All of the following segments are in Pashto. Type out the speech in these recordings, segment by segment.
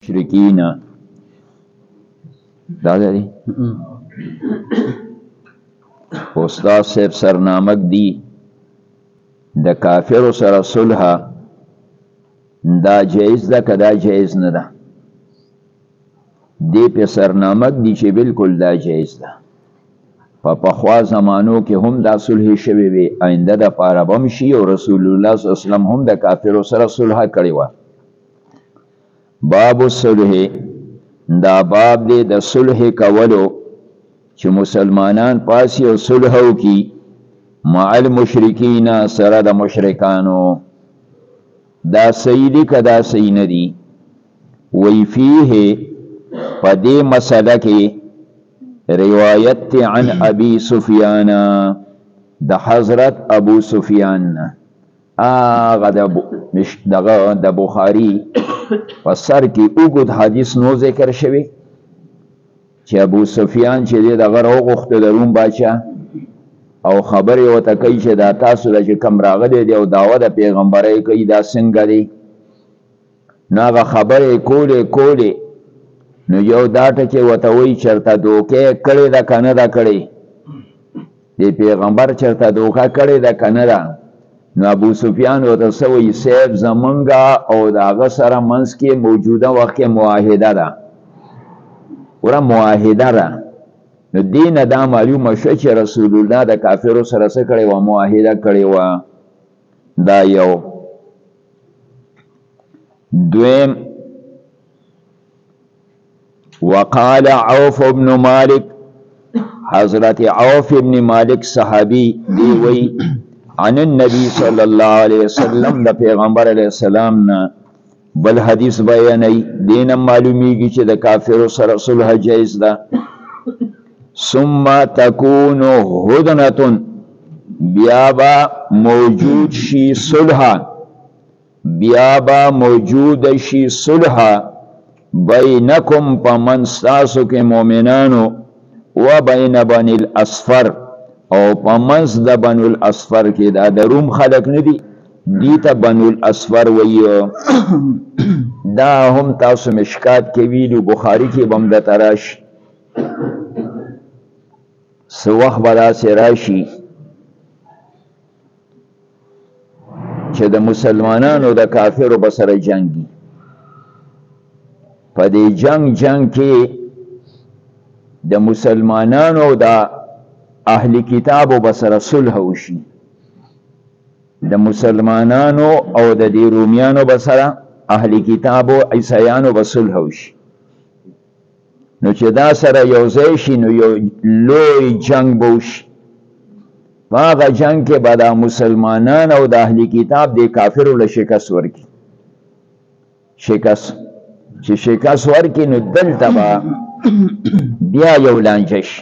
مشرکین دا دی استاد صاحب سرنامک دی د کافر سره صلح دا جایز ده که دا جایز نه ده دی په سرنامک دی چې بالکل دا جایز ده په پخوا زمانو کې هم دا صلح شوی وي آینده د پاره به هم شي او رسول الله صلی الله علیه وسلم هم د کافرو سره صلح کړې وه باب الصلح دا باب دی د صلح کولو چې مسلمانان پاسی او صلح وکړي مع المشرکین سره د مشرکانو دا صحیح دی که دا صحیح نه دی وی فیه په دې مسله کې روایت عن ابي سفیان د حضرت ابو سفیان هغه د بخاری په سر کې اوږد حدیث نو ذکر شوی چې ابو سفیان چې دی دغه راوغوښته د روم باچا او خبرې ورته کوي چې دا تاسو له چې کم راغلی دی او دعوه د پیغمبرۍ کوي دا څنګه دی نو هغه خبرې کولې نو یو دا ټکې ورته وایي چېرته دوکې کړې ده که نه ده کړې د پیغمبر چېرته دوکه کړې ده که نه ده نو ابو سفیان ورته څه وایي صاحب زمونږ او د هغه سره منځ کې موجوده وخت کې معاهده ده وره معاهده ده نو دین دا معلومه شو چې رسول الله د کافرو سره څه کړی وه معاهده کړې وه دا یو دویم وقال عوف بن مالک حضرت عوف بن مالک صحابی دی وی عن النبی صلی اللہ علیہ وسلم د پیغمبر علیہ السلام نا بل حدیث بیانی دینم معلومیږي چې د کافرو سره صلح جایز ده ثم تكون هدنه بیا با موجود شي صلح بیا با موجود شي صلح بینکم پمن ستاسو کې مؤمنانو و بین بنی الاصفر او پمنس د بنو الاصفر کې دا د روم خلق نه دي دی ته بنو الاصفر ویو دا هم تاسو مشکات کې ویلو بخاری کې بم د تراش سو وخت به داسې راشي چې د مسلمانانو د کافرو به سره جنګي په دې جنگ کې د مسلمانانو د اهل کتابو به سره صلح وشي د مسلمانانو او د دې رومیانو به سره اهل کتابو عیسایانو به صلح وشي نو چې دا سره یو ځای شي نو یو لوی جنگ به وشي په هغه جنگ کې به د مسلمانان او د اهل کتاب د کافرو له شکست ورکړي شکست چې شکست ورکړي نو دلته به بیا یو لانجه شي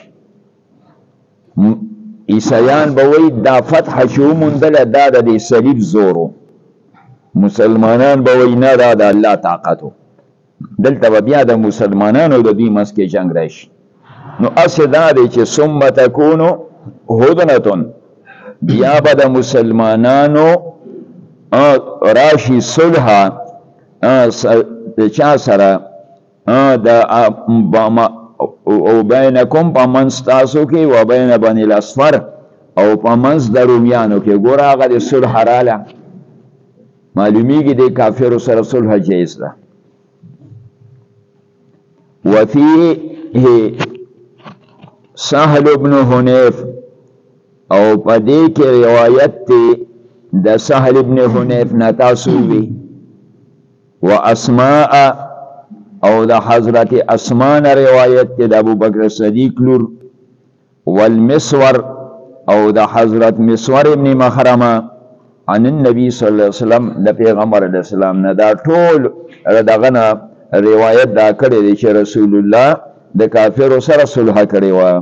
عیسایان به وایي دا فتح چې وموندله دا د صلیب زورو مسلمانان به وایي نه دا د الله طاقت و دلته به بیا د مسلمانانو د دوی منځ کې جنګ راشي نو اصل دا دی چې ثم تکونو هدنه بیا به د مسلمانانو راشي صلح د چا سره او بینکم په منځ تاسو کې و بین بني الاصفر او په منځ د رومیانو کې ګوره هغه د صلح راله معلومیږي د کافرو سره صلح جایز ده وفيه سهل بن حنیف او پدې کې روایت ته د سهل بن حنیف نه تاسو وی و اسماء او د حضرت اسماء روایت ته د ابو بکر صدیق لور والمسور او د حضرت مسور ابن مخرمه عن النبي صلی الله علیه وسلم د پیغمبر علیه السلام نه دا ټول دغه روایت دا کړی دی چې رسول الله د کافرو سره صلح کړی و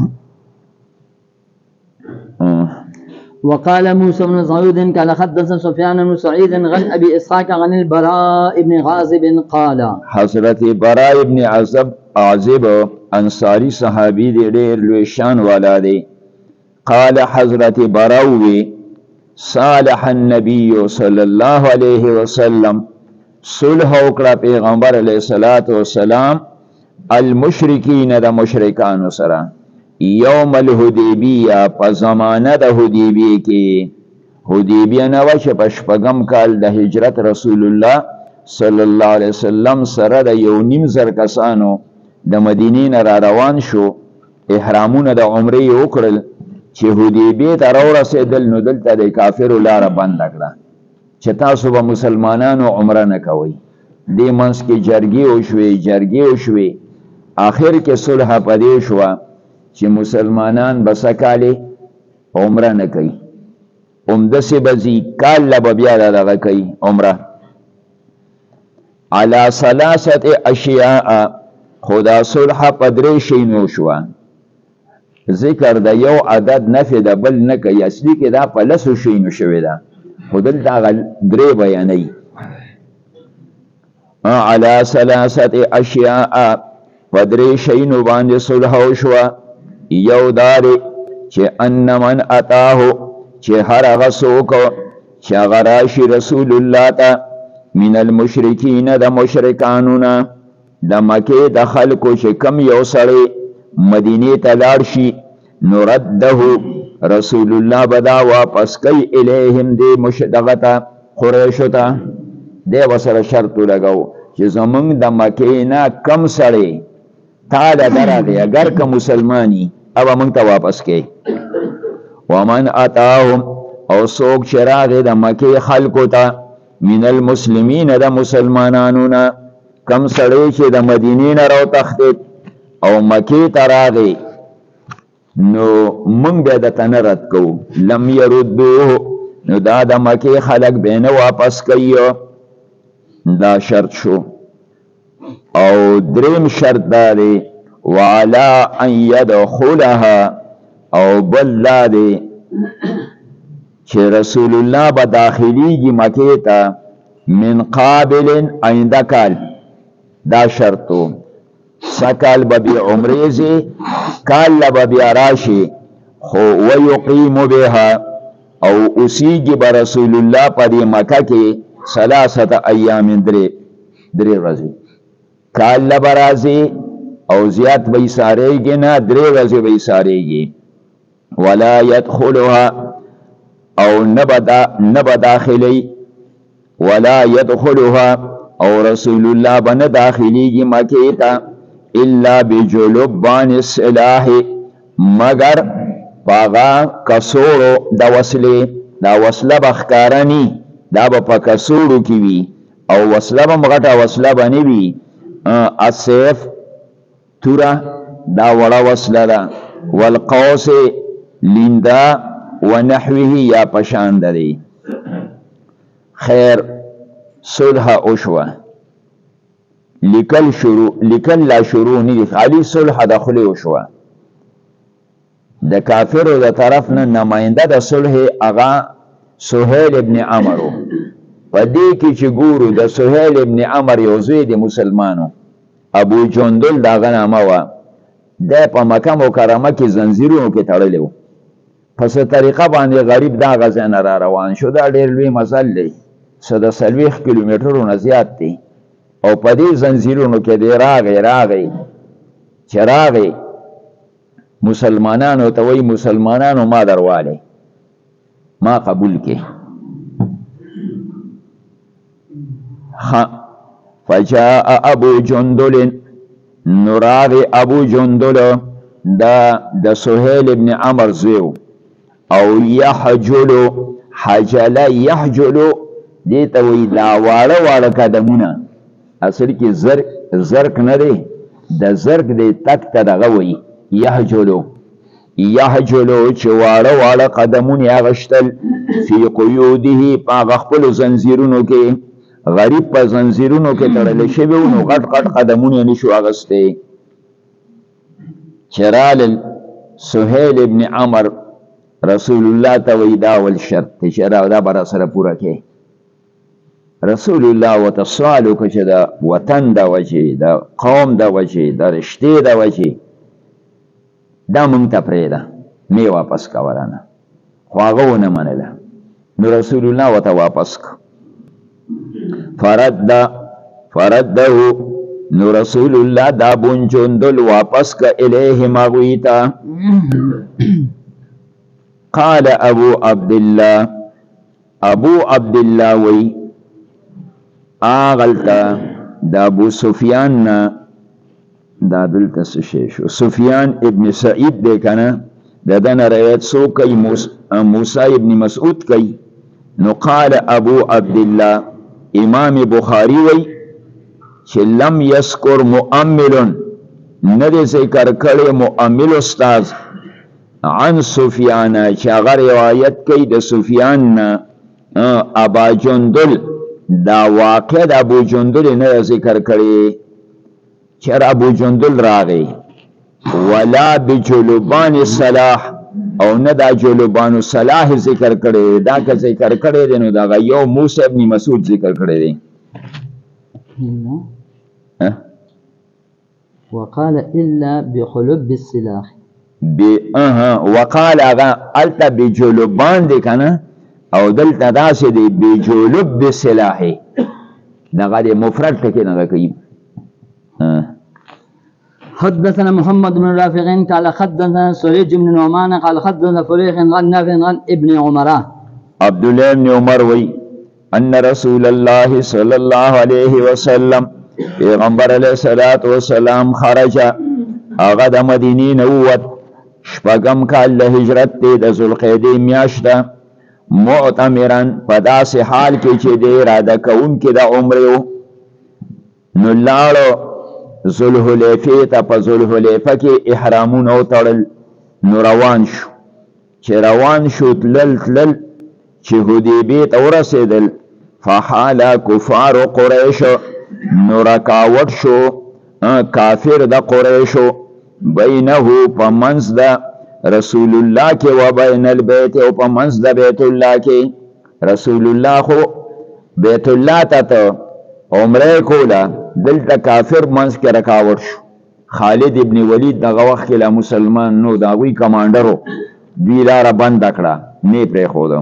وقال موسى بن سعود قال حدثنا سفيان بن سعيد عن ابي اسحاق عن البراء بن عازب قال حضرت براء بن عازب انصاری صحابی دی ډیر لوی شان والا دی قال حضرت براء صالح النبي صلى الله عليه وسلم صلح وکړه پیغمبر علیه الصلاۃ والسلام المشرکین د مشرکانو سره یوم الحدیبیه په زمانه د حدیبیه کې حدیبیه نه وه چې په شپږم کال د هجرت رسول الله صلی الله علیه وسلم سره د 1.5 کسانو د مدینې نه را روان شو احرامونه د عمرې وکړل چې حدیبیه ته راورسېدل نو دلته د کافرو لاره بنده کړه چې تاسو به مسلمانانو عمره نه کوئ دې منځ کې جرګې وشوې آخر کې صلح په دې شوه چې مسلمانان به سکالې عمره نه کوي همداسې به ځي کال له به بیا دغه کوي عمره علی 3 اشیاء خو دا صلح په 3 شیانو شوه ذکر د یو عدد نفی د بل نه کوي اصلي کې دا په 10 شیانو شوې ده خو دلته هغه 3 بیانوي علی 3 اشیاء په 3 شیانو باندې صلح وشوه یو داري چې ان من اتاه چې هر هغه څوک چې هغه راشي رسول الله ته من المشرکین د مشرکانو نه د مکې د خلکو چې کم یو سړی مدینې ته لاړ شي نرده رسول الله به دا واپس کوي الیهم دې دغه ته قریشو ته دی ورسره شرط ولګو چې زمونږ د مکې نه کم سړی تا له درغی اگر که مسلمانی او موږ ته واپس کوي ومن اتاهم او څوک چې راغی د مکې خلکو ته من المسلمین د مسلمانانو نه کم سړی چې د مدینې نه راوتښتېد او مکې ته راغی نو موږ بیا درته نه رد کوو لم یردوه نو دا د مکې خلک بیا نه واپس کوي دا شرط شو او دریم شرط دا دی وعلا ان يدخلها او بل دا دی چې رسول الله به داخلیږي مکې ته من قابل آینده کال دا شرطو سکال به بیا عمرې ځي کال به بیا راشي خو ویقیم بها او اوسیږي به رسول الله په دې مکه کې 3 ایام 3 ورځې کال به راځي او زیات به یې سارېږي نه 3 ورځې به یې سارېږي ولا يدخلها او نبا داخلی ولا يدخلها او رسول الله بنا داخلیگی مکیتا الا بجلبان السلاح مگر پاغا کسورو دا وصله بخکارانی دا با پا کسورو کی وی او وصله بمغتا وصله بنی وی السیف تورا دا وڑا وصله دا والقوس لندا ونحوه یا پشان دری خیر صلح اوشوا لکل لا شروع ندی خالی صلح دخلی اوشوا د کافرو د طرف نه نماینده د صلح اغا سهیل ابن عمرو په دې کې چې ګورو د سهیل ابن عمر یو زوی د مسلمانو ابو جندل دا غنامه وا د په مکه مکرمه کې زنجیرونو کې تړلی و پس طریقه باندې غریب دا غزن را روان شو دا ډیر لوی مزل دی صد 40 کیلومترونو زیات دی او په دې زنجیرونو کې دی راغی چې راغی مسلمانانو ته وی مسلمانانو ما درواله ما قبول کې فجاء ابو جندل نراغ ابو جندل دا سهیل ابن عمر زیو او یحجلو حجل یحجلو دیتا وی دا واړه قدمونه اصل کې زرک نه دی د زرک دی تک ته دغه وی یحجلو چې واړه قدمونه اغشتل فی قیوده په خپل زنجیرونو کې غریب په زنجیرونو کې تړل شوی نو غټ قدمونه نشو اغسته چرال سهیل ابن عمر رسول الله ته وی دا ول شرط چې دا بر سره پورا کې رسول الله وتصالو چې دا وطن دا وجه دا قوم دا وجه دا رشته دا وجه دا مونږ ته پرېده می واپس کا ورانه خو هغه ونه منله نو رسول الله وته واپس فرده نو رسول الله دا ابو جندل واپس کا الیه مغویتا. قال ابو عبد الله وی آغلتا دا ابو سفیان نا دا دلتا سشیشو سفیان ابن سعید دے کنا دا دن روایت سو کئی موسیٰ ابن مسعود کئی. نو قال ابو عبد الله امام بخاری وی چه لم یذکر مؤمل ندی ذکر کړي مؤمل استاذ عن سفیان چه اغا روایت کئی دا سفیان نا ابا جندل دا واقع دا ابو جندل ندی ذکر کړي چر ابو جندل راغی ولا بجلبان صلاح او نه دا جلبان صلاح ذکر کړي دا که ذکر کړي دی نو دا یو موسی ابن مسعود ذکر کړي دی. وقال الا بخلب السلاح وقال اغا التا بجلبان دی کنه او دلتا داس دی بجلب السلاح دا غا دی مفرد تکی نگا کئی. حدثنا محمد بن رافع قال حدثنا سريج بن نعمان قال حدثنا فليح عن نافع عن ابن عمر عبد الله بن عمر وی ان رسول الله صلی الله علیه وسلم پیغمبر علیہ الصلوۃ والسلام خرج اغه د مدینې نووت شپږم کال د هجرت د ذوالقعدې میاشته معتمرن په داسې حال کې چې د اراده کوونکي د عمره نو لاړو ذوالحلیفه ته. په ذوالحلیفه کې احرامونه وتړل نو روان شو. چې روان شو تلل چې حدیبیې ته ورسېدل فحال کفار قریش نو رکاوټ شو کافر د قریشو بینه په منځ د رسول الله کې و بین البیت او په منځ د بیت الله کې. رسول الله خو بیت الله ته عمره کوله دلته کافر منځ کې رکاوټ شو. خالد ابن ولید دغه وخت کې لا مسلمان نو دا وی کمانډرو دی لاره بند کړه نه پرې خو.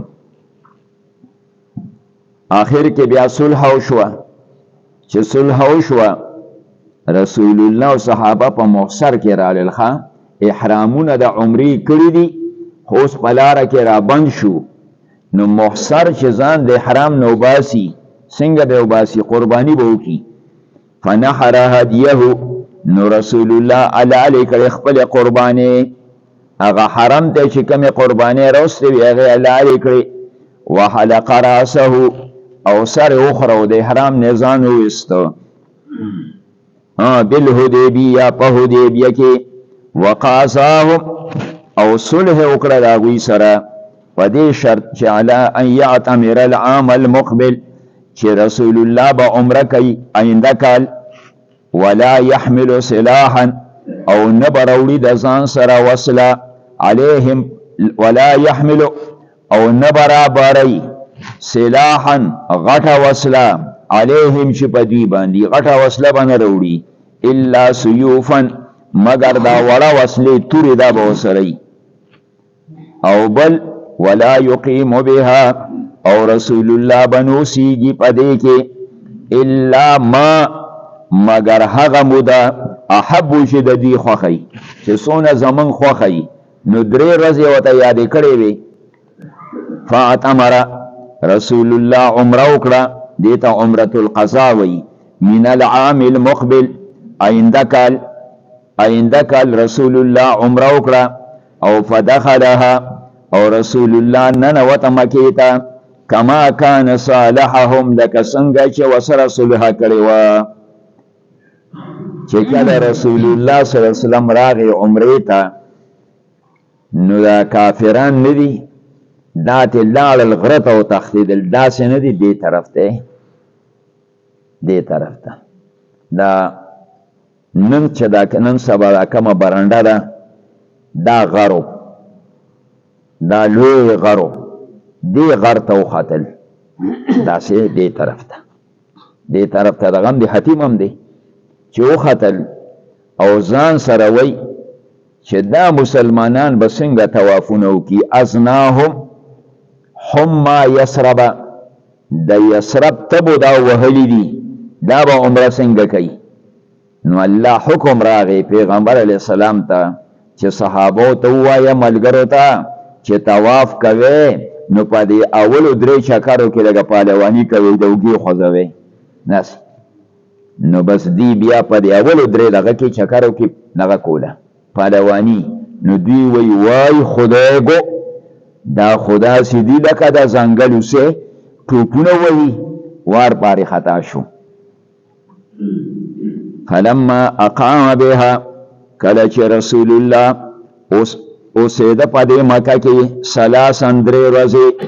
آخر کې بیا صلح وشوه. چې صلح وشوه رسول الله او صحابه په محصر کې رالل ښه احرامونه د عمرې کړي دي خو اوس په لاره کې را بند شو. نو محصر چې ځان د احرام نه وباسي څنګه به وباسي قرباني به وکړي. فنحر هديه نو رسول الله علی کړي خپل قرباني هغه حرم ته چې کومه قرباني راوستي وي هغه علی کړي. وحلق راسه او سر اخرى د احرام نه ځان وستو بالحدیبیه په حدیبیه کې. وقاصاهم او صلح وکړه د هغوی سره په دې شرط چې علی ان یعتمر العام المقبل چې رسول الله به عمره کوي آینده کال. ولا يحمل سلاحا او نه به راوړي د ځان سره وسله علیهم ولا يحمل او نه به رابارئ سلاحا غټه وسله علیهم چې په دوی باندې غټه وسله به نه راوړي الا سیوفا مگر دا وړه وسلې تورې دا به وسره او بل ولا يقيم بها او رسول الله بنوسیږي په دې کې الا ما مگر هغه موده احب چې د دې خوښي چې څونه زمون خوښي نو درې ورځې ورته یادې کړې وي. فاعتمر رسول الله عمره وکړه دې ته عمرة القضا وی من العام المقبل آینده کال رسول الله عمره وکړه او فدخلها او رسول الله ننوت مکې ته کما کان صالحهم لکه څنګه چې وسره صلح کړې وه. چې کله رسول الله صلی الله علیه وسلم راغی عمرې ته نو دا کافران نه دي دا ته لاړل غره ته وتښتېدل داسې نه دي دې طرف ته دې طرف ته. دا نن چې دا نن سبا دا کومه برنډه ده دا غرو دا لوی غرو دې غر ته وختل داسې دې طرف ته دغه هم د حتیم هم دی چې وختل او ځان سره وی چې دا مسلمانان به څنګه طوافونه وکړي. ازناهم حما یسرب د یسرب تبو دا وهلی دي دا به عمره څنګه کوي نو الله حکم راغی پیغمبر علیه السلام ته چې صحابو ته ووایه ملګرو ته چې طواف کوي نو په دې اولو 3 چکرو کې لږه پهلواني کوي د اوږې خوځوي ناس نو بس دی بیا په دې اولو 3 دغه کې چکرو کې دغه کوله پهلواني نو دوی وای خدایګو دا خدا سیدی لکه دا ځنګل اوسه ټوپونه وهي وار پارې خطا شو فلما اقام بها کله چې رسول الله اوسېده په دې مکه کې 3 ورځې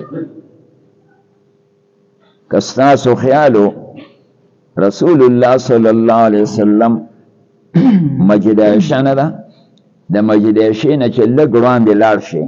که ستاسو خیالو رسول الله صلی الله علیه وسلم مسجد عایشه نه ده د مسجد عایشه نه چې لږ وړاندې لاړ شي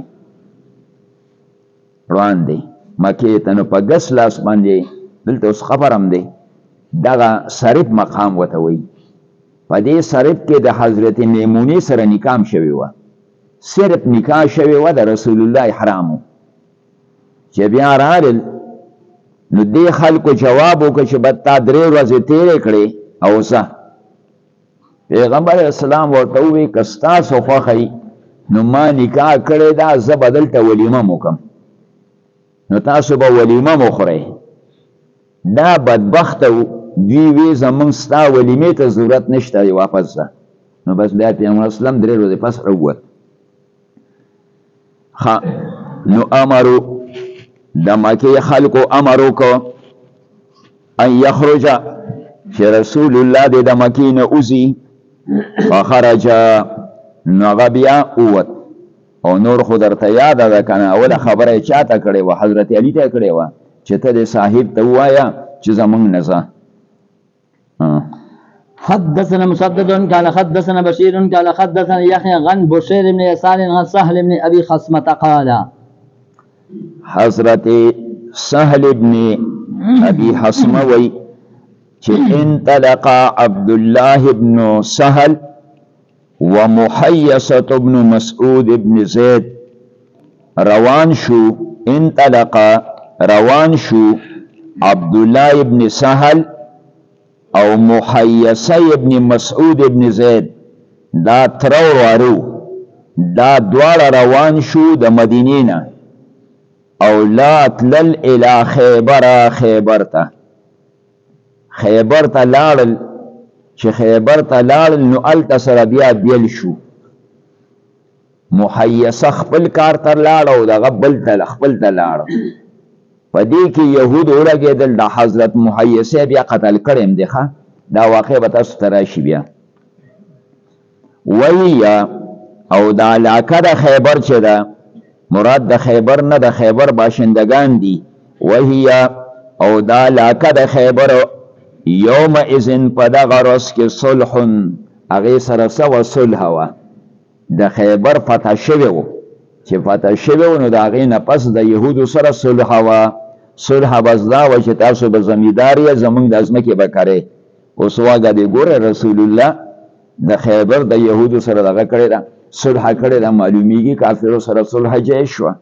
وړاندې مکې ته نو په ګس لاس باندې دلته اوس خبر هم دی دغه صرف مقام ورته وایي په دې صرف کې د حضرت میمونې سره نکاح شوې وه صرف نکاح شوې وه د رسول الله احرامو چې بیا راغلل نو دې خلکو جواب وکړه چې بد تا 3 ورځې تېرې کړې او ځه پیغمبر اسلام ورته ووایي که ستاسو خوښه نو ما نکاح کړې ده زه به دلته ولیمه وکړم نو تاسو به ولیمه وخورئ دا بدبخته دوی وی زمونږ ستا ولیمې ته ضرورت نشته واپس ځه نو بس بیا پیغمبر اسلام 3 ورځې پس راووت نو امرو د مکې خلکو امر وکړه ان یخرج چې رسول الله دې د مکې نه وځي فخرج نو هغه بیا ووت او نور خو درته یاده ده که نه اوله خبره یې چا ته کړې وه حضرت علي ته یې کړې وه چې ته دې صاحب ته ووایه چې زمونږ نه ځه حدثنا مسدد قال حدثنا بشير قال حدثنا يحيى عن بشير بن يسار عن سهل بن ابي خصمة قال حضرت سهل بن ابي حصمة وی چې انطلق عبد الله بن سهل ومحيصة بن مسعود بن زيد روان شو انطلق روان شو عبد الله بن سهل او محيصة بن مسعود بن زيد دا ترور وارو دا دوار روان شو د مدینینا او لا تلل الى خیبر ته خیبر ته لاړل چې خیبر ته لاړل نو الته سره بیا بیل شو محیصه خپل کار ته لاړ او دغه بل ته خپل ته لاړ په دې کې یهود ورګېدل د حضرت محیصه بیا قتل کړم دی ښه دا واقع به تاسو ته راشي بیا وی او دا علاقه د خیبر چې ده مراد د خیبر نه د خیبر باشندگان دي وهي او دا علاقه د خیبر یوم اذن په دغه ورځ کې صلح هغې سره سوه صلح وه د خیبر فتح شوی و چې فتح شوی و نو د هغې نه پس د یهودو سره صلح وه صلح بس دا وه چې تاسو به زمیندار یې زمونږ د ځمکې به کرئ اوس واګه دې ګوره رسول الله د خیبر د یهودو سره دغه کړې ده صلح کړې ده معلومیږي کافرو سره صلح جایز شوه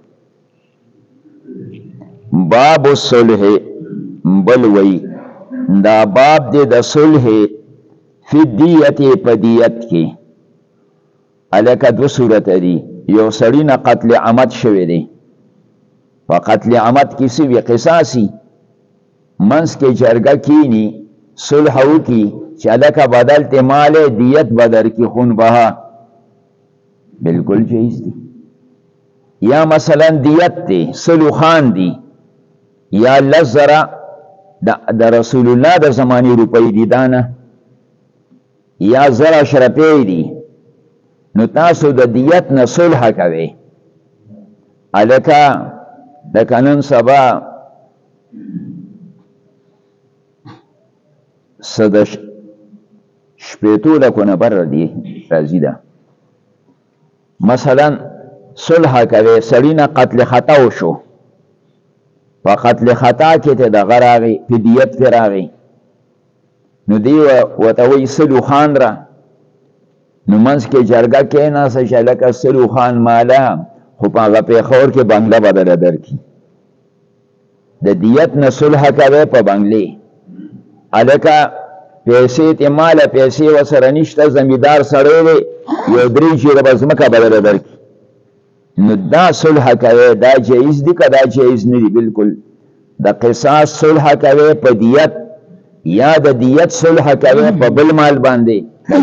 باب الصلح بل وی دا باب دی د صلح فی دیت په دیت کې الکه دو صورت دی یو سړی نه قتل عمد شوی دی په قتل عمد کې څه وي قصاصي منځ کې جرګه کینی صلح وکړي چې الکه بدل ته مال دیت بدر کی خون بها بالکل جایز دی یا مثلا دیت دی صلحان دی یا لزرا د رسول الله د زمانی روپی دی دانه یا زرا شرپی دی نو تاسو د دیت نه صلح کوي الکه د قانون سبا صدش شپیتو لکونه بر دی راځي ده مثلا صلح کوي سړی نه قتل خطا وشو په قتل خطا کې ته د غراغي په دیت کې راغی نو دی ورته وایي سلو خان را نو منځ کې جرګه کېناسته چې لکه سلو خان ماله خو په هغه پېښور کې بنګله بدله درکړي د دیت نه صلح کوي په بنگلې الکه پیسې ته مال پیسې وسره نشته زمیدار سره دی یو درې چې د ځمکه بدل درکړي نو دا صلح کوي دا جایز دي که دا جایز نه دي بالکل د قصاص صلح کوي په دیت یا د دیت صلح کوي په بل مال باندې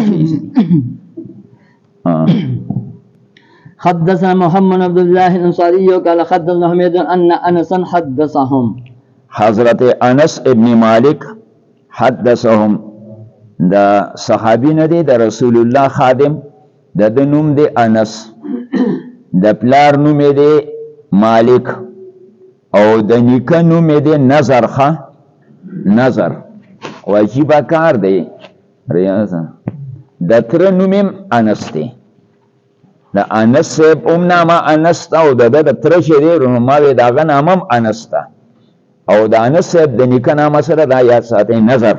حدثنا محمد عبد الله الانصاري قال حدثنا حميد ان انسا حدثهم حضرت انس ابن مالک حدثهم دا صحابی نه دی د رسول الله خادم د نوم دی انس د پلار نوم دی مالک او د نیکه نوم دی نظر خا نظر واجب کار دی ریاضه د تر نوم انس دی د انس نامه انس تا او د تر شه دی ما وی داغه نامم انس تا او د انس د نیکه نامه سره دا یاد ساتي نظر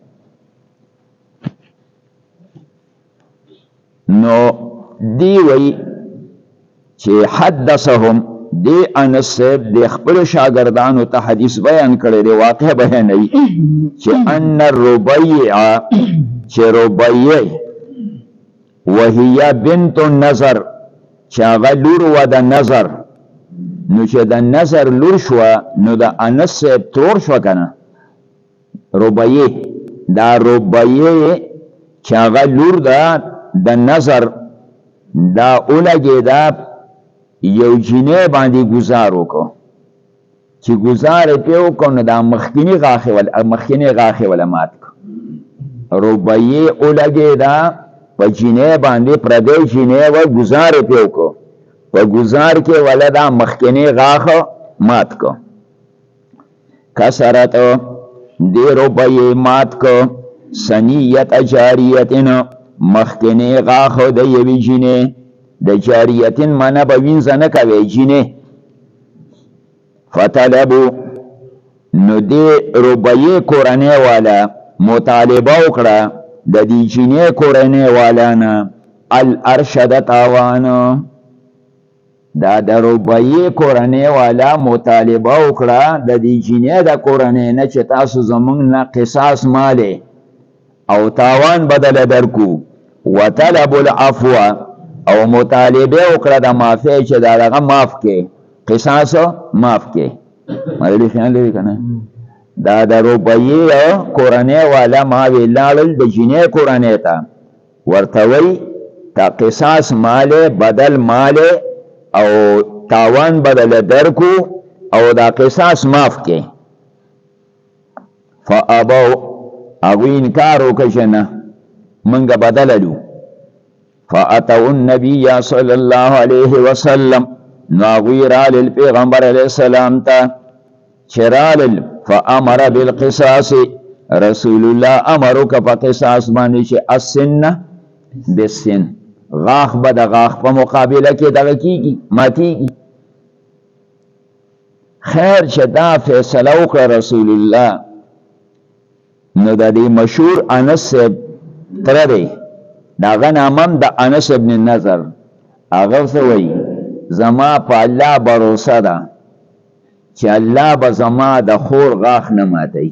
نو دی وی چې حدثهم دی انس د خپل شاګردانو ته حدیث بیان کړی دی واقع بیانوي چې ان الربيع چې ربيع وهي بنت النظر چې هغه لور و د نظر نو چې د نظر لور شو نو د انس تور شو کنه ربيع دا ربيع چې هغه لور ده د نظر دا اولګي دا یو جنې باندې گزار وکړو چې گزار په وکړو نو دا مخکینی غاخه ول مات ربيع اولګي دا په جنې باندې پردې جنې و گزار په وکړو په گزار کې ولدا مخکینی غاخه مات کو کسرت دی ربيع مات کو سنیت جاریتنا مخکنی غاخو د یوی جنه د جاریتن منه به وینځ نه کوي جنه فطلبو نو دی ربيع کورنۍ والا مطالبه وکړه د دې جنه کورنۍ والا نه الارشد تاوان دا د ربيع کورنۍ والا مطالبه وکړه د دې جنه د کورنۍ نه چې تاسو زمونږ نه قصاص ماله او تاوان بدل درکو وطلب العفو او مطالبه وکړه د معافی چې دغه معاف کې قصاص معاف کې مړی خیال لري کنه دا د ربيع کورنۍ والا ما ویلال د جنې کورنۍ ته ورته وی تا قصاص مال بدل مال او تاوان بدل درکو او دا قصاص معاف کې فابو اغوی انکار وکشنه منگا بدللو فاتو النبی صلی اللہ علیہ وسلم ناغوی رال پیغمبر علیہ السلام تا چرال فامر بالقصاص رسول اللہ امرو کا قصاص بانی چه السن بالسن غاخ بدا غاخ پا مقابلہ کی دغکی گی ماتی گی خیر چه دا فیصلہ وکړه رسول اللہ نو دا دی مشهور انس تر دی داغه نامم د انس ابن نظر هغه وی زما په الله باور ده چې الله به زما د خور غاخ نه ماتي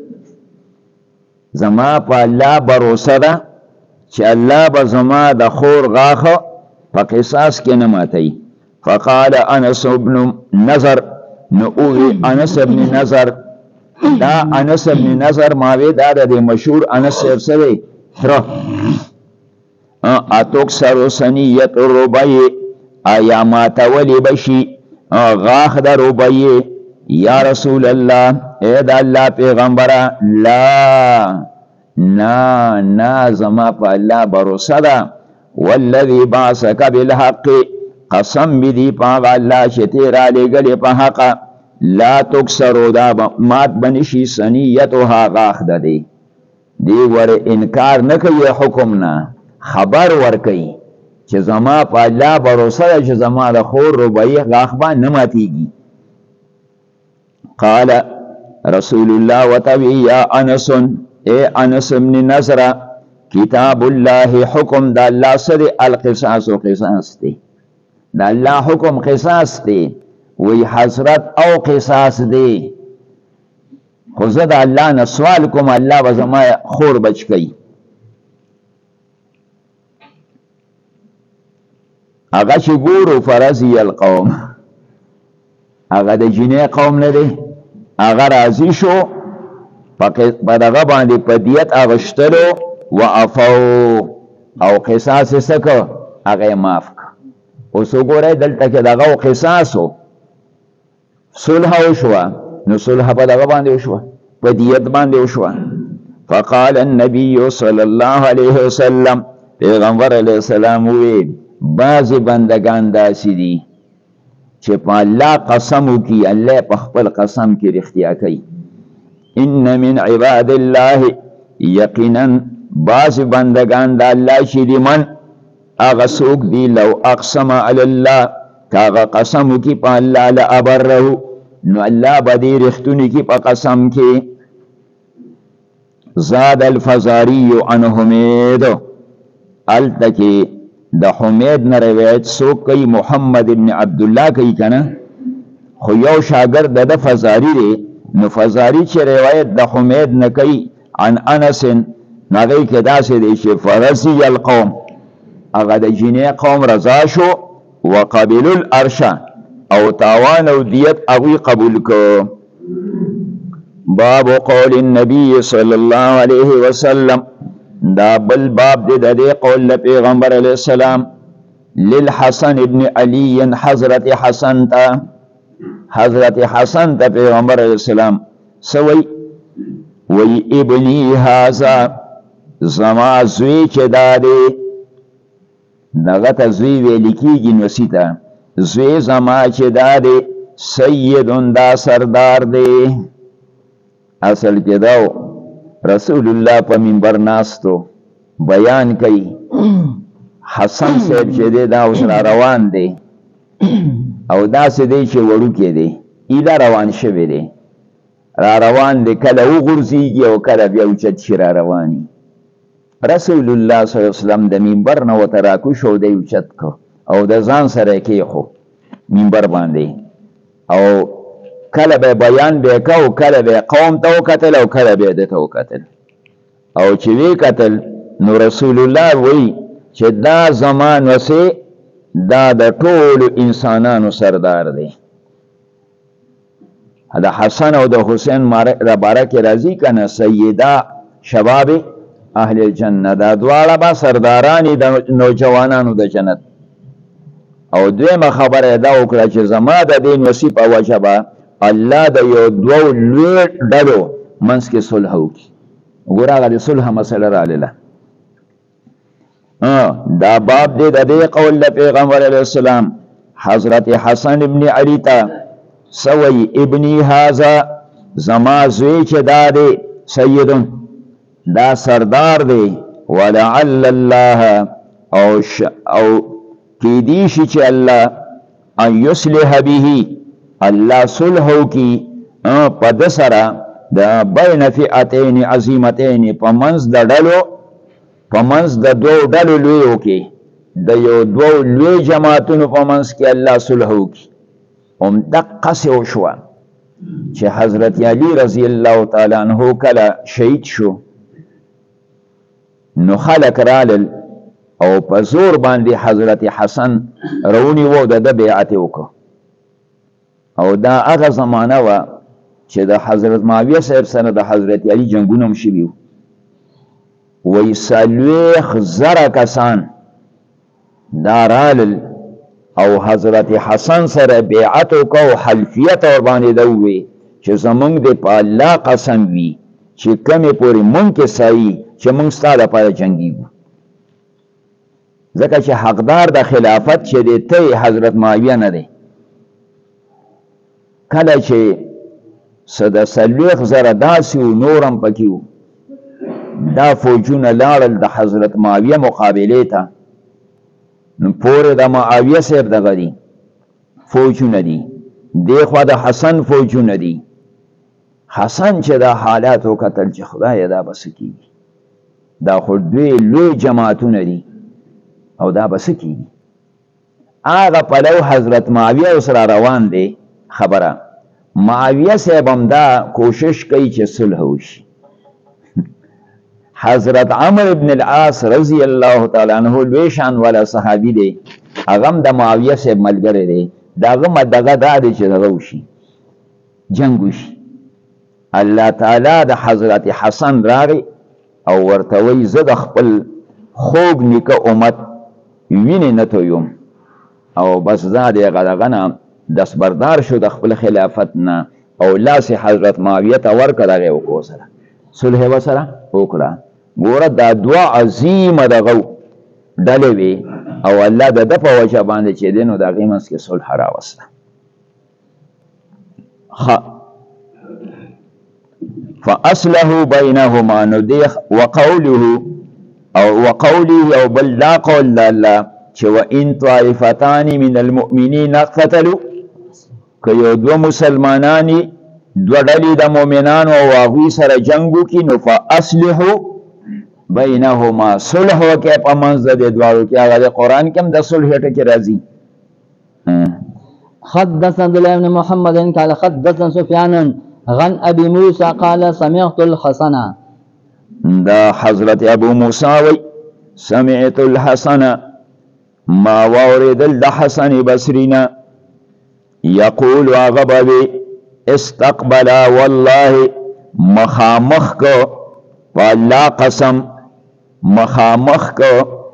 زما په الله باور ده چې الله به زما د خور غاخ په قصاص کې نه ماتي فقال انس ابن نظر نو انس ابن نظر دا انس ابن نظر ماوی دا د مشهور انس صاحب سره تر اتوک سرو سنیت ربيع آیا ما تولی بشی غاخ د ربيع یا رسول الله اے د الله پیغمبر لا زما په الله باور ده والذي بعثك بالحق قسم بدی په الله چې تیرا لګلې په حق لا تکسرو دا مات بنشی سنیتها غاخ ده دی ور انکار نکوي حکم نه خبر ور کوي چې زما په الله باور چې زما د خور ربيع غاخ با نه ماتيږي قال رسول الله وتوي يا انس اے انس ابن نظر کتاب الله حکم د الله سره القصاص او قصاص دی د الله حکم قصاص دی وی حضرت او قصاص دی خو زه د الله نه سوال کوم الله به زما خور بچ کوي. هغه چې ګورو فرضی القوم، هغه د جنې قوم نه دی، هغه راضي شو په دغه باندې په دیت اغشتلو و عفو او قصاص یې څه کړ هغه یې معاف کړ. اوس وګورئ دلته کې دغه قصاصو صلح وشوه، نو صلح په دغه باندې وشوه، په دیت باندې وشوه. فقال النبي صلی الله علیه وسلم، پیغمبر علیه السلام وی بعضی بندگان داسې دي چې په الله قسم وکړي الله په خپل قسم کې رښتیا کوي. ان من عباد الله، یقینا بعض بندگان د الله چې دي من هغه څوک دي لو اقسم علی الله، کاغه قسم وکړي په الله لابره، نو الله به دې رښتونی کې په قسم کې. زاد الفزاری عن حمید، الته کې د حمید نه روایت څوک کوي محمد ابن عبدالله کوي کنه، خو یو شاګرد د فزاری دی، نو فزاری چې روایت د حمید نه کوي عن انس، نغی کې داسې دی چې فرضی القوم، هغه د جنې قوم رضا شو، وقبلوا الارش او تاوان او دیت هغوی قبول کو. باب قول النبي صلی الله علیه وسلم، دا بل باب دی د دې قول د پیغمبر علیه السلام للحسن ابن علی، حضرت حسن ته پیغمبر علیه السلام سوی وی ابنی هذا، زما زوی چې دا دی، دغه ته زوی ویل کېږي نوسي ته، زوی زما چې دا دی سیدون دا سردار دی. اصل کې دا رسول الله په منبر ناستو بیان کوي، حسن صاحب چې دی دا اوس را روان دی او داسې دی چې وړوکی دی، ایله روان شوی دی، را روان دی، کله وغورځېږي او کله بیا اوچت شي را رواني. رسول الله صلی الله علیه وسلم د منبر نه ورته راکوش او دی اوچت کړ او د ځان سره یې کېښو منبر باندې، او کله به بیان به کو، کله به قوم ته وکتل او کله به ده ته وکتل، او چې وی کتل نو رسول الله وی چې دا زمان وسه دا د ټولو انسانانو سردار دی. دا حسن او د حسین باره کې راځي کنه سیدا شباب اهل الجنه، دا دواړه به سردارانی د نوجوانانو د جنت. او دویمه خبره دا وکړه چې زما د دې نصیب په وجه به الله د یو دوو لوی ډلو منځ کې صلح وکړي. وګوره هغه د صلح مسله راغله. دا باب دی د دې قول د پیغمبر علیه السلام حضرت حسن ابن علی ته سوی ابنی هذا، زما زوی چې دا دی سیدون دا سردار دی، ولعل الله او کیدی شي چې الله ان یصلح به، الله صلح وکي په د سره د بین فئتین عظیمتین، په منځ د ډلو، په منځ د دوو ډلو لوی وکي، د یو دوو لوی جماعتونو په منځ کې الله صلح وکي. دقسې وشوه چې حضرت علی رضی الله تعالی عنه کله شهید شو، نو خلک رالل او په زور باندې حضرت حسن رونیو د بیعت وکړه. او دا هغه زمانه وه چې د حضرت معاویه صاحب سره د حضرت علی جنګونه هم شوي وو. وایي 40,000 کسان دا رالل او حضرت حسن سره بیعت وکړه او حلفیت ورباندې ده ووی چې زمونږ د په الله قسم وي چې کمې پورې مونږ کې سایي چې مونږ ستا لپاره جنګېږو، ځکه چې حقدار د خلافت چې دی ته حضرت معاویه نه دی. کله چې څه د 40,000 داسې و نور هم پکې و، دا فوجونه لاړل د حضرت معاویه مقابلې ته، نو پورې د معاویه صاحب دغه دي فوجونه دي، دې خوا د حسن فوجونه دي. حسن چې دا حالات وکتل چې خدای دا بس کېږي، دا خو دوی لوی جماعتونه دي او دا بس کېږي. هغه پلو حضرت معاویه سره روان دی خبره، معاویه صاحب هم دا کوشش کوي چې صلح وشي. حضرت عمرو بن العاص رضی الله تعالی عنہ لوی شان والا صحابي دی، هغه هم د معاویه صاحب ملګری دی. دا هغه دغه دا دی چې دغه وشي، جنگ وشي. الله تعالی د حضرت حسن راغی او ورته وی زه د خپل خوږ نیکه امت وینې نه تویم او بس زه د هغه دغه نه دستبردار شو د خپل خلافت نه او لاس حضرت معاویه ته ورکړه، هغې وکړو سره صلح یې ورسره وکړه. ګوره دا دوه عظیمه دغه ډلې وې او الله د ده په وجه باندې چې دی نو د هغې منځ کې صلح راوسته. فاصله بینهما نو دی وقوله او بل دا قول د الله چې وان طائفتان من المؤمنین اقتتلوا، که یو دوه مسلمانانی دوه ډلې د مؤمنانو او هغوی سره جنګ وکړي نو فاصلحوا بینهما، صلح وکړئ په منځ د دې دواړو کې. هغه د قرآن کې هم د صلح ټکي راځي. حدثنا عبد الله بن محمد قال حدثنا سفيان عن ابي موسى قال سمعت الحسن، دا حضرت ابو موسى وی سمعت الحسن ما واردل د حسن بصرینا یقول غبوی استقبلا والله مخامخ کو والله قسم مخامخ کو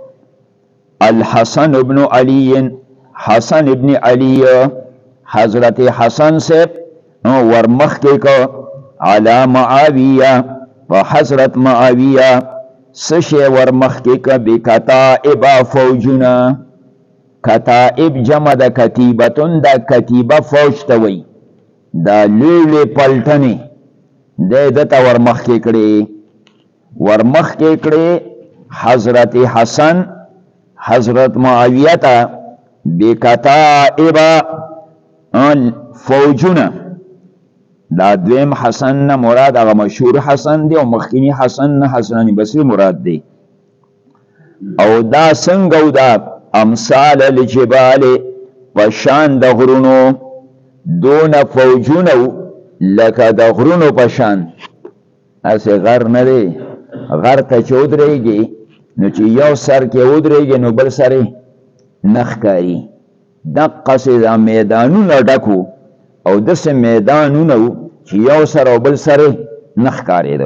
الحسن ابن علی، حسن ابن علی حضرت حسن سے ورمخ کے کو علی معاویہ حضرت معاویہ سشے ورمخ کے کو بکتائب فوجنا، کتائب جمع دا کتیبتن دا کتیبہ فوج توی دا لیلی پلٹنی دے دتا ورمخ کے کڑی ورمخ کے کڑی حضرت حسن حضرت معاویہ تا بکتائب فوجنا. دا دویم حسن نه مراد هغه مشهور حسن دی او مخکینی حسن نه حسن بصری مراد دی. او دا څنګه او دا امثال الجبال پشان د غرونو دون فوجونو لکه د غرونو پشان. اسه غر نه دی، غر ته چې ودرېږي نو چې یو سر کې ودرېږي نو بل سر نخ کاری. دقسې دا میدانونه ډکو او داسې میدانونه چې یو سر او بل سر نه ښکارېده.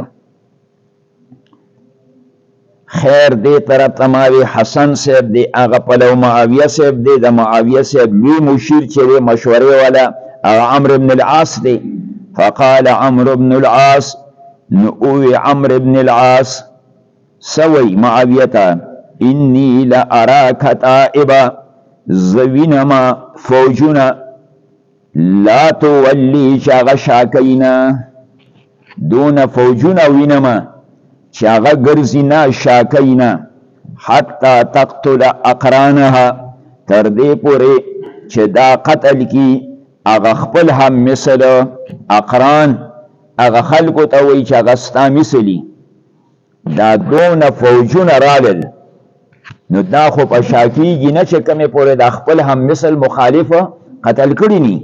خیر دې طرف ته ما وی حسن صاحب دی هغه پلو معاویه صاحب دی، د معاویه صاحب لوی مشیر چې دی مشورې والا هغه عمرو بن العاص دی. فقال عمرو بن العاص نو اوی عمرو بن العاص سوی معاویه ته انی لارا کتائبا زوینما فوجنا لا تولی چاغ شاکینا دون فوجنا وینما چاغ گرزینا شاکینا حتی تقتل اقرانها تردی پوری چه دا قتل کی اغا خپل هم مثل اقران اغا خلقو تاوی چاغ ستا مثلی دا دون فوجنا رالل نو دا خو په شاکیږي نه چې کمې پورې د خپل هم مثل مخالفه قتل کړي ني.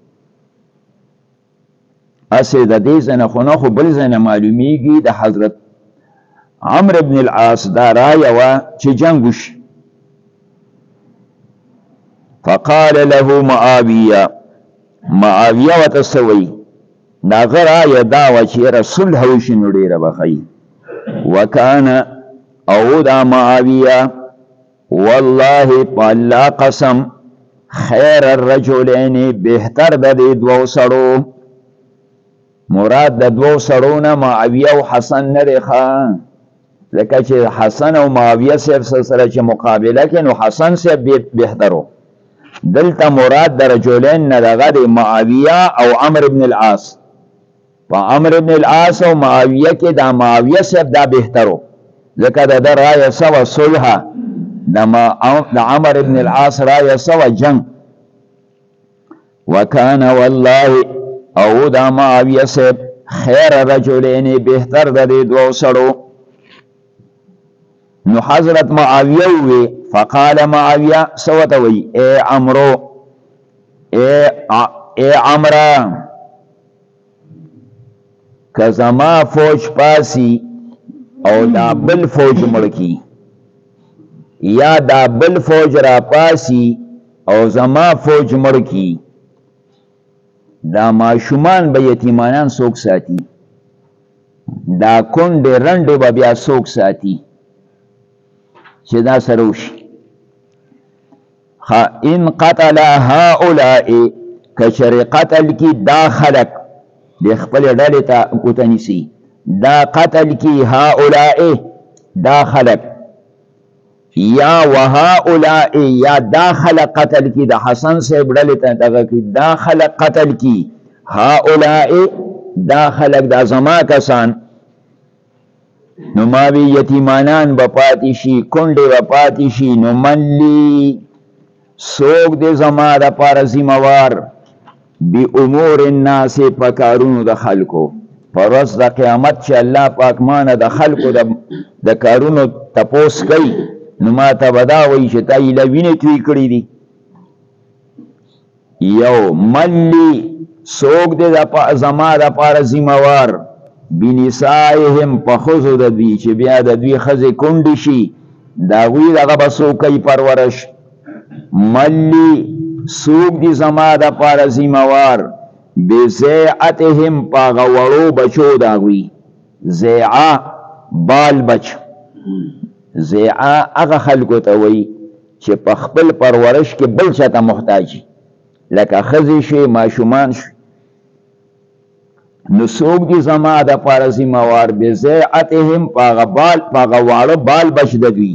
اسې د دې ځنه خو نه خو بل ځنه معلومیږي د حضرت عمرو بن العاص دا رایه وه چې جنګ وشي. فقال له معاویه ورته څه وایي د هغه رایه دا وه چې یاره صلح وشي نو ډېره به ښه وکانه او دا معاویه والله پالله قسم خیر الرجلین بهتر د دې دوو سړو، مراد د دوو سړو نه معاویه او حسن نه دی ښه، ځکه چې حسن او معاویه صاحب سره چې مقابله کې نو حسن صاحب بهترو. دلته مراد د رجلین نه دغه دی معاویه او عمرو بن العاص. په عمرو بن العاص او معاویه کې دا معاویه صاحب دا بهترو ځکه د ده رایه سوه صلحه د عمرو بن العاص رایه سوه جنگ. وکان والله او دا معاویه صاحب خیر رجلین بهتر د دې دوو سړو. نو حضرت معاویه وی فقال معاویه څه ورته وی ای عمرو ای عمره که زما فوج پاسی او دا بل فوج ملکی یا دا بل فوج را پاسی او زما فوج ملکی دا ماشومان به یتیمانان سوک ساتی دا کند رند به بیا سوک ساتی چې دا سروشی ان قتل هؤلاء کچر قتل کی دا خلق د خپل ډلې ته کوتنیسی دا قتل کی هؤلاء دا خلق یا وهؤلاء یا دا خلق قتل کی د حسن صاحب ډلې ته دغه کی دا خلق قتل کی هؤلاء دا خلق دا زما کسان نو ماوی یتیمانان بپاتی شي کندی بپاتی شي نو منلی سوک دی زما دا پار زموار بی امور الناس پکارونو د خلکو پرس د قیامت چې الله پاک مانه د خلکو د کارونو تپوس کوي نو ما ته بدا وی چې تا ایله وینې توی کړي دي یو منلی سوک دی زما د پار زموار بنسائهم په ښځو د دوی چې بیا د دوی ښځې کونډې شي د هغوی دغه به څوک کوي پرورش ملی سوک دی زما د پاره ذمہوار بزیعتهم په هغه وړو بچو د هغوی زیعه بال بچ زیعه هغه خلکو ته وایي چې په خپل پرورش کې بل چا ته محتاج لکه ښځې شي ماشومان شي نو سوک دی زما د پاره ذمہوار بزیعتهم په هغه واړه بال بچ د دوی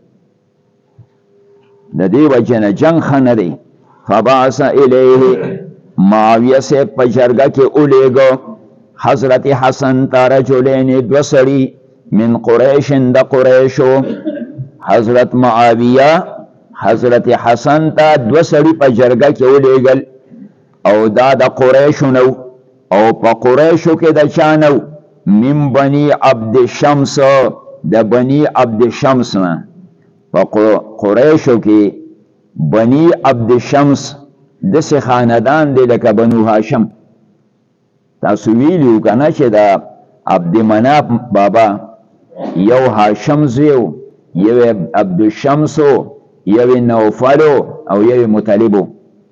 د دې وجه نه جنګ ښه نه دی فبعث الیه معاویه صاحب په جرګه کې ولیږه حضرت حسن ته رجلین دوه سړي من قریش د قریشو حضرت معاویه حضرت حسن ته دوه سړي په جرګه کې ولیږل او دا د قریشو نو او په قریشو کې د چا نو من بني عبد شمس د بني عبد شمس نه په قریشو کې بني عبد شمس دسې خاندان دی لکه بنو هاشم تاسو ویلیو کنه چې د عبد مناف بابا یو هاشم زیو یو عبد شمسو یو نوفلو او یو مطلبو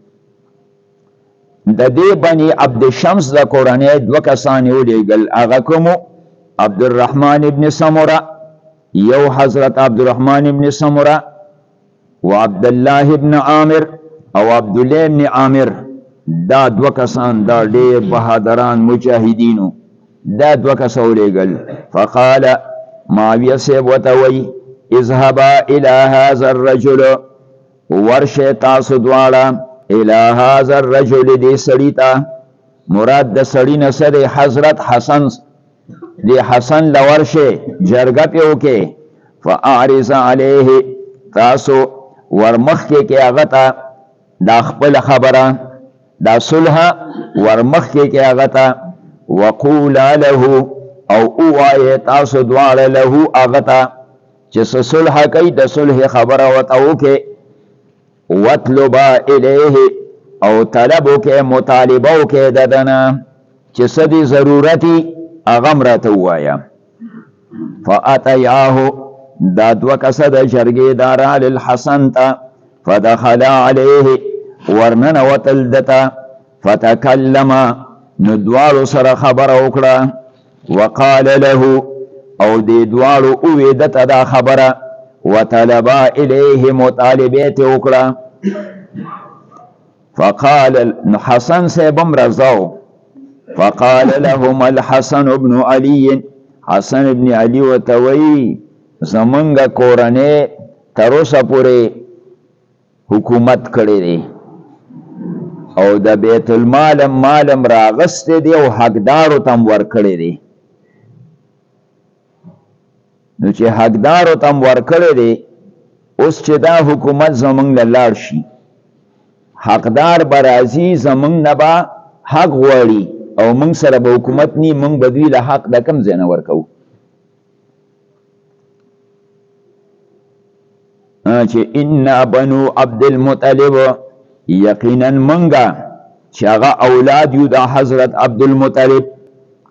د دې بني عبد شمس د کورنۍ دوه کسان ولیږل هغه کومو عبدالرحمن ابن سمره یو حضرت عبدالرحمن ابن سمره و عبدالله ابن عامر او عبدالله ابن عامر دا دوه کسان دا ډېر بهادران مجاهدینو دا دوه کسه ولیږل فقال معاویه صاحب ورته وایي اذهبا الى هذا الرجل ورشه تاسو دواړه الى هذا الرجل دې سړي ته مراد د سړي نه څه دی حضرت حسن دی حسن لورشه جرګه پې وکې فاعرض علیه تاسو ورمخکې کې هغه ته دا خپل خبره دا صلح ورمخکې کې هغه ته وقولا له او اوایې تاسو دواړه له هغه ته چې څه صلح کوي د صلح خبره ورته وکې وطلبا الیه او طلب وکې مطالبه وکې د ده نه چې څه دې ضرورتي هغه هم راته ووایه فاتیاه دا دوه کسه د جرګې دارا للحسن ته فدخل علیه ورننوتل دته فتکلم نو دواړو سره خبره وکړه وقال له او دې دواړو اوې دته دا خبره وطلبا الیه مطالبې ته وکړه فقال حسن صاحب هم رضاو فقال لهم الحسن ابن علي حسن ابن علي ورته وایي زمونږ کورنۍ تر اوسه پورې حکومت کړی دی او د بیت المال مالم راغستی دی او حقدارو تم ورکړی دی نو چې حقدارو تم ورکړی دی اوس چې دا حکومت زمونږ له لاړ شي حقدار به راځي زمونږ نه به حق غواړي او موږ سره به حکومت نی موږ به دوی له حق د کم ځای نه ورکوو چې ان بنو عبد المطلب یقینا منګه چې هغه اولاد یو د حضرت عبد المطلب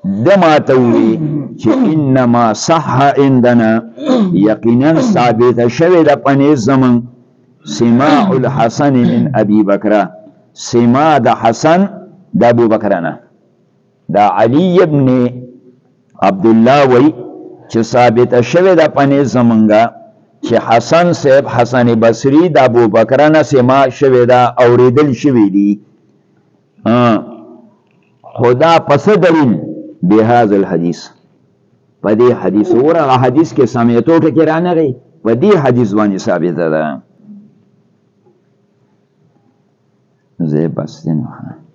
دماتوی چې انما صح عندنا یقینا ثابت شوی د پنځ زمن سماع الحسن من ابي بکر سماع د حسن د ابو بکر نه دا علی ابن عبد الله وی چې ثابت شوی د پنځ زمنګا چې حسن صاحب حسن بصری د ابو بکر نه سماع شوی دا اوریدل شوی دی خدا پس دلیل بهذا الحديث پدې حدیث ورغه حدیث کې سمعتو ټکی رانغی پدې حدیث باندې ثابت ده زه بس دین